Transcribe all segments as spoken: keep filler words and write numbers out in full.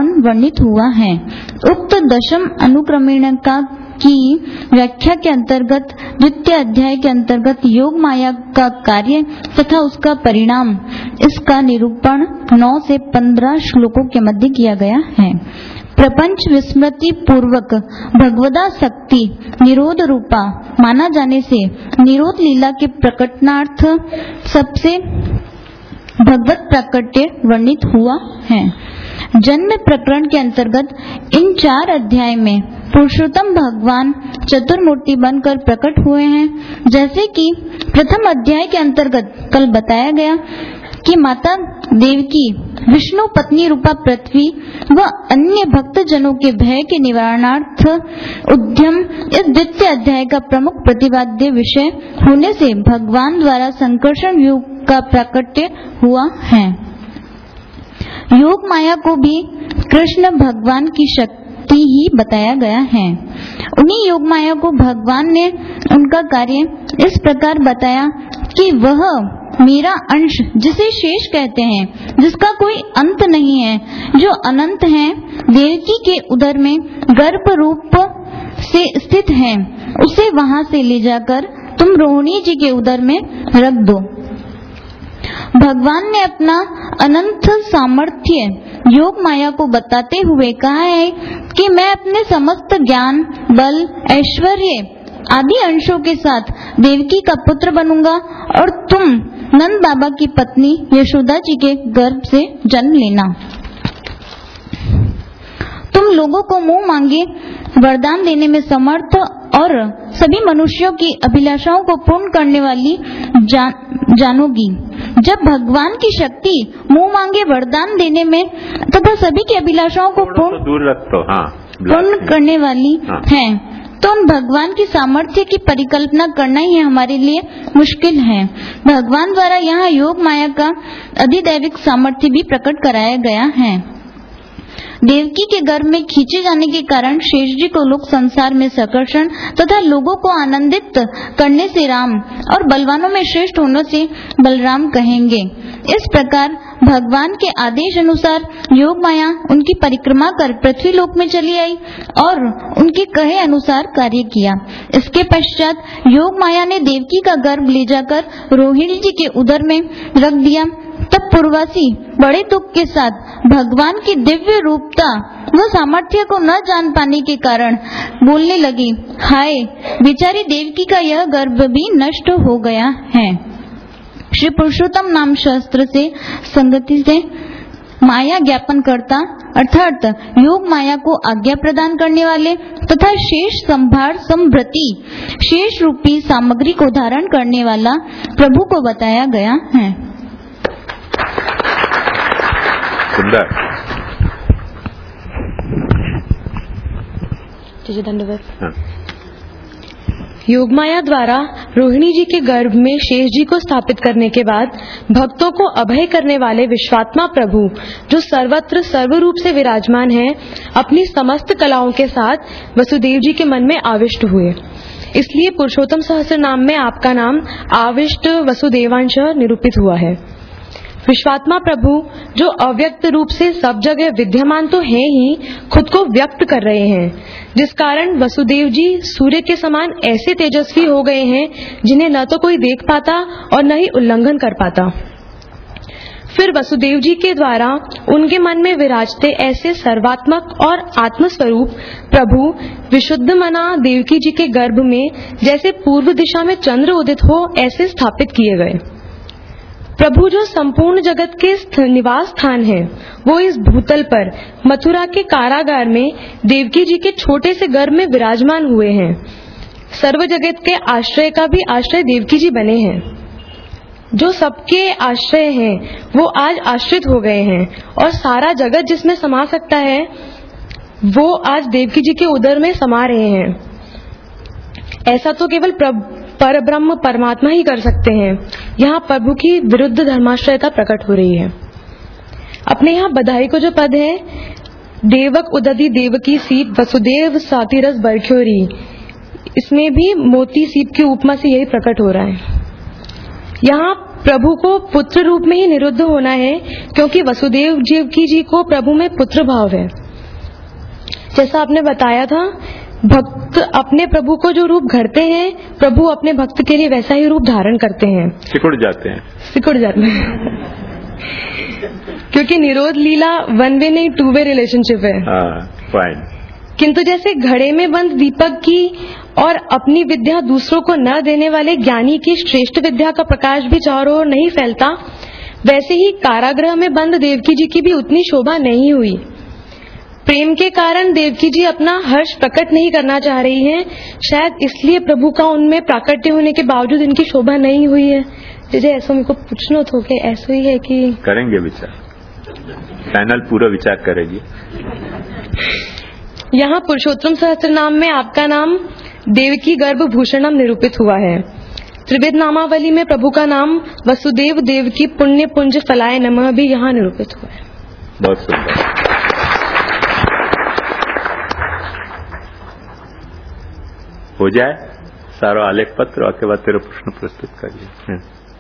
वर्णित हुआ है। उक्त दशम अनुक्रमणिका की व्याख्या के अंतर्गत द्वितीय अध्याय के अंतर्गत योग माया का कार्य तथा उसका परिणाम, इसका निरूपण नौ से पंद्रह श्लोकों के मध्य किया गया है। प्रपंच विस्मृति पूर्वक भगवदासक्ति निरोध रूपा माना जाने से निरोध लीला के प्रकटनार्थ सबसे भगवत प्राकट्य वर्णित हुआ है। जन्म प्रकरण के अंतर्गत इन चार अध्याय में पुरुषोत्तम भगवान चतुर्मूर्ति बनकर प्रकट हुए हैं। जैसे कि प्रथम अध्याय के अंतर्गत कल बताया गया कि माता देवकी विष्णु पत्नी रूपा पृथ्वी व अन्य भक्त जनों के भय के निवारणार्थ उद्यम इस द्वितीय अध्याय का प्रमुख प्रतिपाद्य विषय होने से भगवान द्वारा संकर्षण योग का प्राकट्य हुआ है। योग माया को भी कृष्ण भगवान की शक्ति ही बताया गया है। उन्हीं योग माया को भगवान ने उनका कार्य इस प्रकार बताया कि वह मेरा अंश, जिसे शेष कहते हैं, जिसका कोई अंत नहीं है, जो अनंत है, देवकी के उदर में गर्भ रूप से स्थित है, उसे वहां से ले जाकर तुम रोहिणी जी के उदर में रख दो। भगवान ने अपना अनंत सामर्थ्य योग माया को बताते हुए कहा है कि मैं अपने समस्त ज्ञान, बल, ऐश्वर्य आदि अंशों के साथ देवकी का पुत्र बनूंगा और तुम नंद बाबा की पत्नी यशोदा जी के गर्भ से जन्म लेना। तुम लोगों को मुंह मांगे वरदान देने में समर्थ और सभी मनुष्यों की अभिलाषाओं को पूर्ण करने वाली जान, जानोगी। जब भगवान की शक्ति मुंह मांगे वरदान देने में तथा सभी की अभिलाषाओं को पूर्ण दूर रखो, हाँ, पूर्ण करने वाली हाँ। है, तो उन भगवान की सामर्थ्य की परिकल्पना करना ही हमारे लिए मुश्किल है। भगवान द्वारा यहाँ योग माया का अधिदैविक सामर्थ्य भी प्रकट कराया गया है। देवकी के गर्भ में खींचे जाने के कारण शेष जी को लोग संसार में सकर्षण तथा लोगों को आनंदित करने से राम और बलवानों में श्रेष्ठ होने से बलराम कहेंगे। इस प्रकार भगवान के आदेश अनुसार योग माया उनकी परिक्रमा कर पृथ्वी लोक में चली आई और उनके कहे अनुसार कार्य किया। इसके पश्चात योग माया ने देवकी का गर्भ ले जाकर रोहिणी जी के उदर में रख दिया। तब पूर्ववासी बड़े दुख के साथ भगवान की दिव्य रूपता व सामर्थ्य को न जान पाने के कारण बोलने लगी, हाय बेचारी देवकी का यह गर्भ भी नष्ट हो गया है। श्री पुरुषोत्तम नाम शास्त्र से संगति से माया ज्ञापन करता अर्थात योग माया को आज्ञा प्रदान करने वाले तथा शेष संभार संभृति शेष रूपी सामग्री को धारण करने वाला प्रभु को बताया गया है। सुंदर। धन्यवाद। योगमाया द्वारा रोहिणी जी के गर्भ में शेष जी को स्थापित करने के बाद भक्तों को अभय करने वाले विश्वात्मा प्रभु, जो सर्वत्र सर्वरूप से विराजमान हैं, अपनी समस्त कलाओं के साथ वसुदेव जी के मन में आविष्ट हुए। इसलिए पुरुषोत्तम सहस्त्र नाम में आपका नाम आविष्ट वसुदेवांश निरूपित हुआ है। विश्वात्मा प्रभु जो अव्यक्त रूप से सब जगह विद्यमान तो हैं ही, खुद को व्यक्त कर रहे हैं, जिस कारण वसुदेव जी सूर्य के समान ऐसे तेजस्वी हो गए हैं जिन्हें न तो कोई देख पाता और न ही उल्लंघन कर पाता। फिर वसुदेव जी के द्वारा उनके मन में विराजते ऐसे सर्वात्मक और आत्मस्वरूप प्रभु विशुद्ध मना देवकी जी के गर्भ में जैसे पूर्व दिशा में चंद्र उदित हो ऐसे स्थापित किए गए। प्रभु जो संपूर्ण जगत के निवास स्थान है, वो इस भूतल पर मथुरा के कारागार में देवकी जी के छोटे से गर्भ में विराजमान हुए हैं। सर्व जगत के आश्रय का भी आश्रय देवकी जी बने हैं। जो सबके आश्रय हैं, वो आज आश्रित हो गए हैं और सारा जगत जिसमें समा सकता है, वो आज देवकी जी के उदर में समा रहे हैं। ऐसा तो केवल पर ब्रह्म परमात्मा ही कर सकते हैं। यहाँ प्रभु की विरुद्ध धर्माश्रयता प्रकट हो रही है। अपने यहाँ बधाई को जो पद है, देवक उदधि देवकी सीप वसुदेव सातिरस बरख्योरी, इसमें भी मोती सीप की उपमा से यही प्रकट हो रहा है। यहाँ प्रभु को पुत्र रूप में ही निरुद्ध होना है, क्योंकि वसुदेव देवकी जी को प्रभु में पुत्र भाव है। जैसा आपने बताया था, भक्त अपने प्रभु को जो रूप घड़ते हैं, प्रभु अपने भक्त के लिए वैसा ही रूप धारण करते हैं, सिकुड़ जाते हैं सिकुड़ जाते हैं क्योंकि निरोध लीला वन वे नहीं टू वे रिलेशनशिप है। हाँ, फाइन। किंतु जैसे घड़े में बंद दीपक की और अपनी विद्या दूसरों को न देने वाले ज्ञानी की श्रेष्ठ विद्या का प्रकाश भी चारों ओर नहीं फैलता, वैसे ही कारागृह में बंद देवकी जी की भी उतनी शोभा नहीं हुई। प्रेम के कारण देवकी जी अपना हर्ष प्रकट नहीं करना चाह रही हैं, शायद इसलिए प्रभु का उनमें प्राकट्य होने के बावजूद इनकी शोभा नहीं हुई है। जैसे ऐसा मेरे को पूछना तो कि ऐसा ही है कि करेंगे विचार, पैनल पूरा विचार करेगी। यहाँ पुरुषोत्तम सहस्त्र नाम में आपका नाम देवकी गर्भ भूषणम निरूपित हुआ है। त्रिविध नामावली में प्रभु का नाम वसुदेव देवकी पुण्य पुंज फलाय नमः भी यहाँ निरूपित हुआ है। बहुत सुंदर। हो जाए सारा आलेख पत्र और के बाद तेरा प्रश्न प्रस्तुत करिए।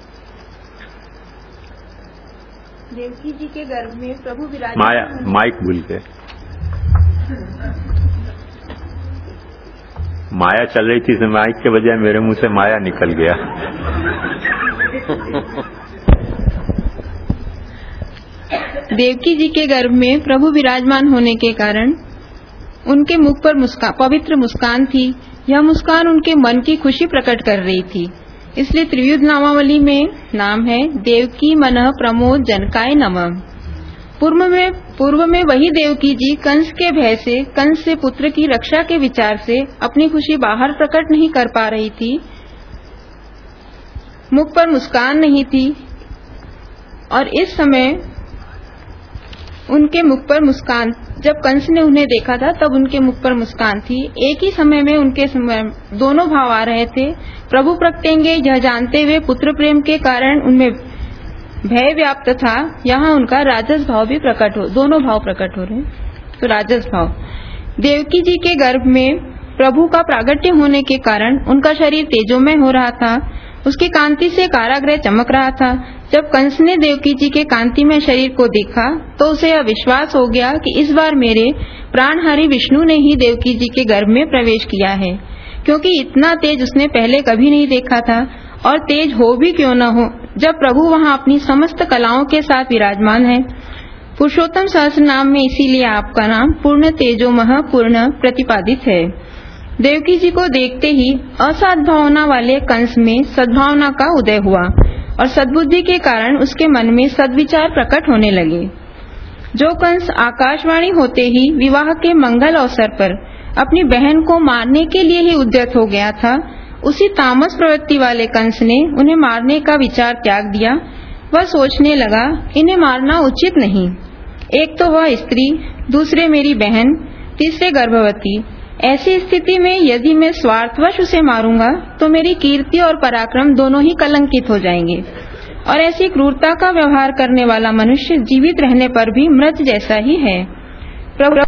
देवकी जी के गर्भ में प्रभु विराज माया माइक भूल गए। माया चल रही थी, माइक के बजाय मेरे मुंह से माया निकल गया। देवकी जी के गर्भ में प्रभु विराजमान होने के कारण उनके मुख पर मुस्कान, पवित्र मुस्कान थी। यह मुस्कान उनके मन की खुशी प्रकट कर रही थी। इसलिए त्रियुध नामावली में नाम है देवकी मनः प्रमोद जनकाय नमः। पूर्व में पूर्व में वही देवकी जी कंस के भय से, कंस से पुत्र की रक्षा के विचार से अपनी खुशी बाहर प्रकट नहीं कर पा रही थी, मुख पर मुस्कान नहीं थी, और इस समय उनके मुख पर मुस्कान, जब कंस ने उन्हें देखा था तब उनके मुख पर मुस्कान थी। एक ही समय में उनके समय दोनों भाव आ रहे थे। प्रभु प्रगटेंगे यह जानते हुए पुत्र प्रेम के कारण उनमें भय व्याप्त था। यहाँ उनका राजस भाव भी प्रकट हो, दोनों भाव प्रकट हो रहे हैं। तो राजस भाव, देवकी जी के गर्भ में प्रभु का प्रागट्य होने के कारण उनका शरीर तेजोमय हो रहा था। उसकी कांति से कारागृह चमक रहा था। जब कंस ने देवकी जी के कांतिमय शरीर को देखा तो उसे यह विश्वास हो गया कि इस बार मेरे प्राणहारी विष्णु ने ही देवकी जी के गर्भ में प्रवेश किया है, क्योंकि इतना तेज उसने पहले कभी नहीं देखा था। और तेज हो भी क्यों न हो, जब प्रभु वहाँ अपनी समस्त कलाओं के साथ विराजमान है। पुरुषोत्तम सहस्त्र नाम में इसीलिए आपका नाम पूर्ण तेजोमय पूर्ण प्रतिपादित है। देवकी जी को देखते ही असद्भावना वाले कंस में सद्भावना का उदय हुआ और सद्बुद्धि के कारण उसके मन में सद्विचार प्रकट होने लगे। जो कंस आकाशवाणी होते ही विवाह के मंगल अवसर पर अपनी बहन को मारने के लिए ही उद्यत हो गया था, उसी तामस प्रवृत्ति वाले कंस ने उन्हें मारने का विचार त्याग दिया। वह सोचने लगा, इन्हें मारना उचित नहीं। एक तो वह स्त्री, दूसरे मेरी बहन, तीसरे गर्भवती। ऐसी स्थिति में यदि मैं स्वार्थवश उसे मारूंगा तो मेरी कीर्ति और पराक्रम दोनों ही कलंकित हो जाएंगे, और ऐसी क्रूरता का व्यवहार करने वाला मनुष्य जीवित रहने पर भी मृत जैसा ही है। प्रभु